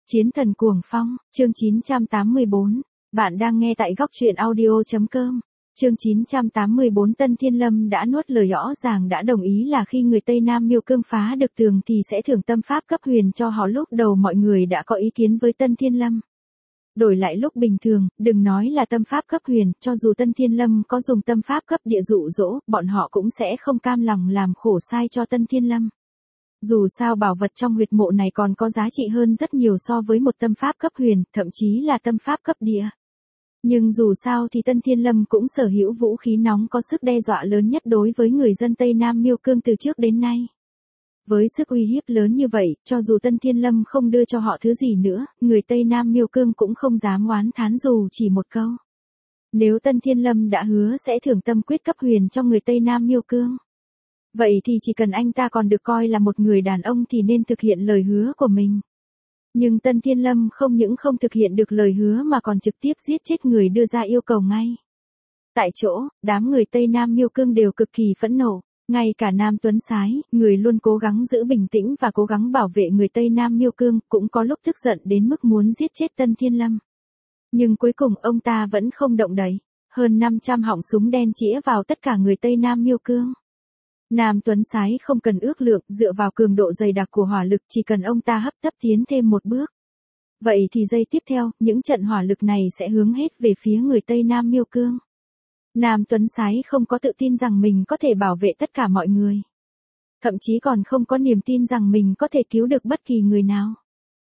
Chiến thần cuồng phong, chương 984. Bạn đang nghe tại góc truyện audio.com. Chương 984 Tân Thiên Lâm đã nuốt lời rõ ràng đã đồng ý là khi người Tây Nam Miêu Cương phá được tường thì sẽ thưởng tâm pháp cấp huyền cho họ. Lúc đầu mọi người đã có ý kiến với Tân Thiên Lâm. Đổi lại lúc bình thường, đừng nói là tâm pháp cấp huyền, cho dù Tân Thiên Lâm có dùng tâm pháp cấp địa dụ dỗ, bọn họ cũng sẽ không cam lòng làm khổ sai cho Tân Thiên Lâm. Dù sao bảo vật trong huyệt mộ này còn có giá trị hơn rất nhiều so với một tâm pháp cấp huyền, thậm chí là tâm pháp cấp địa. Nhưng dù sao thì Tân Thiên Lâm cũng sở hữu vũ khí nóng có sức đe dọa lớn nhất đối với người dân Tây Nam Miêu Cương từ trước đến nay. Với sức uy hiếp lớn như vậy, cho dù Tân Thiên Lâm không đưa cho họ thứ gì nữa, người Tây Nam Miêu Cương cũng không dám oán thán dù chỉ một câu. Nếu Tân Thiên Lâm đã hứa sẽ thưởng tâm quyết cấp huyền cho người Tây Nam Miêu Cương, vậy thì chỉ cần anh ta còn được coi là một người đàn ông thì nên thực hiện lời hứa của mình. Nhưng Tân Thiên Lâm không những không thực hiện được lời hứa mà còn trực tiếp giết chết người đưa ra yêu cầu ngay. Tại chỗ, đám người Tây Nam Miêu Cương đều cực kỳ phẫn nộ. Ngay cả Nam Tuấn Sái, người luôn cố gắng giữ bình tĩnh và cố gắng bảo vệ người Tây Nam Miêu Cương, cũng có lúc tức giận đến mức muốn giết chết Tân Thiên Lâm. Nhưng cuối cùng ông ta vẫn không động đậy. Hơn 500 họng súng đen chĩa vào tất cả người Tây Nam Miêu Cương. Nam Tuấn Sái không cần ước lượng, dựa vào cường độ dày đặc của hỏa lực, chỉ cần ông ta hấp tấp tiến thêm một bước. Vậy thì giây tiếp theo, những trận hỏa lực này sẽ hướng hết về phía người Tây Nam Miêu Cương. Nam Tuấn Sái không có tự tin rằng mình có thể bảo vệ tất cả mọi người. Thậm chí còn không có niềm tin rằng mình có thể cứu được bất kỳ người nào.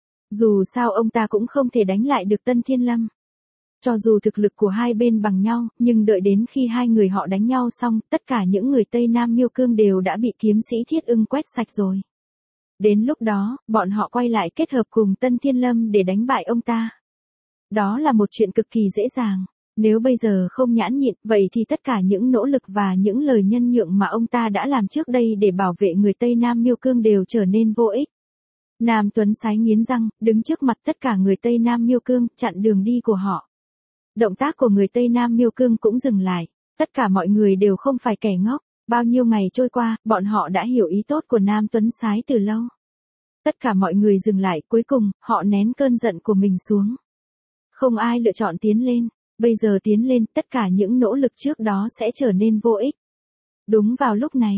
Dù sao ông ta cũng không thể đánh lại được Tân Thiên Lâm. Cho dù thực lực của hai bên bằng nhau, nhưng đợi đến khi hai người họ đánh nhau xong, tất cả những người Tây Nam Miêu Cương đều đã bị kiếm sĩ Thiết Ưng quét sạch rồi. Đến lúc đó, bọn họ quay lại kết hợp cùng Tân Thiên Lâm để đánh bại ông ta. Đó là một chuyện cực kỳ dễ dàng. Nếu bây giờ không nhãn nhịn, vậy thì tất cả những nỗ lực và những lời nhân nhượng mà ông ta đã làm trước đây để bảo vệ người Tây Nam Miêu Cương đều trở nên vô ích. Nam Tuấn Sái nghiến răng, đứng trước mặt tất cả người Tây Nam Miêu Cương, chặn đường đi của họ. Động tác của người Tây Nam Miêu Cương cũng dừng lại. Tất cả mọi người đều không phải kẻ ngốc. Bao nhiêu ngày trôi qua, bọn họ đã hiểu ý tốt của Nam Tuấn Sái từ lâu. Tất cả mọi người dừng lại, cuối cùng, họ nén cơn giận của mình xuống. Không ai lựa chọn tiến lên. Bây giờ tiến lên, tất cả những nỗ lực trước đó sẽ trở nên vô ích. Đúng vào lúc này,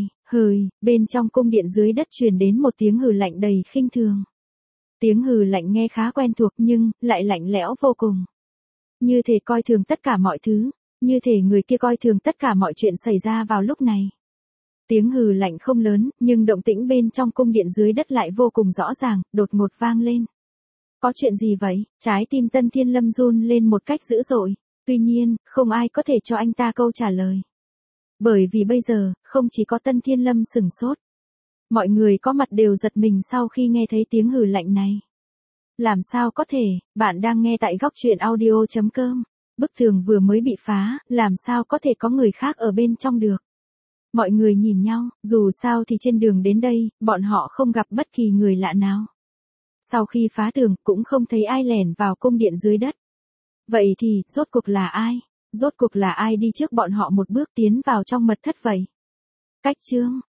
bên trong cung điện dưới đất truyền đến một tiếng hừ lạnh đầy khinh thường. Tiếng hừ lạnh nghe khá quen thuộc nhưng, lại lạnh lẽo vô cùng. Như thể coi thường tất cả mọi thứ, như thể người kia coi thường tất cả mọi chuyện xảy ra vào lúc này. Tiếng hừ lạnh không lớn, nhưng động tĩnh bên trong cung điện dưới đất lại vô cùng rõ ràng, đột ngột vang lên. Có chuyện gì vậy? Trái tim Tân Thiên Lâm run lên một cách dữ dội. Tuy nhiên, không ai có thể cho anh ta câu trả lời. Bởi vì bây giờ, không chỉ có Tân Thiên Lâm sửng sốt. Mọi người có mặt đều giật mình sau khi nghe thấy tiếng hừ lạnh này. Làm sao có thể, bạn đang nghe tại góc truyện audio.com. Bức tường vừa mới bị phá, làm sao có thể có người khác ở bên trong được. Mọi người nhìn nhau, dù sao thì trên đường đến đây, bọn họ không gặp bất kỳ người lạ nào. Sau khi phá tường, cũng không thấy ai lẻn vào cung điện dưới đất. Vậy thì, rốt cuộc là ai? Rốt cuộc là ai đi trước bọn họ một bước tiến vào trong mật thất vậy? Cách chương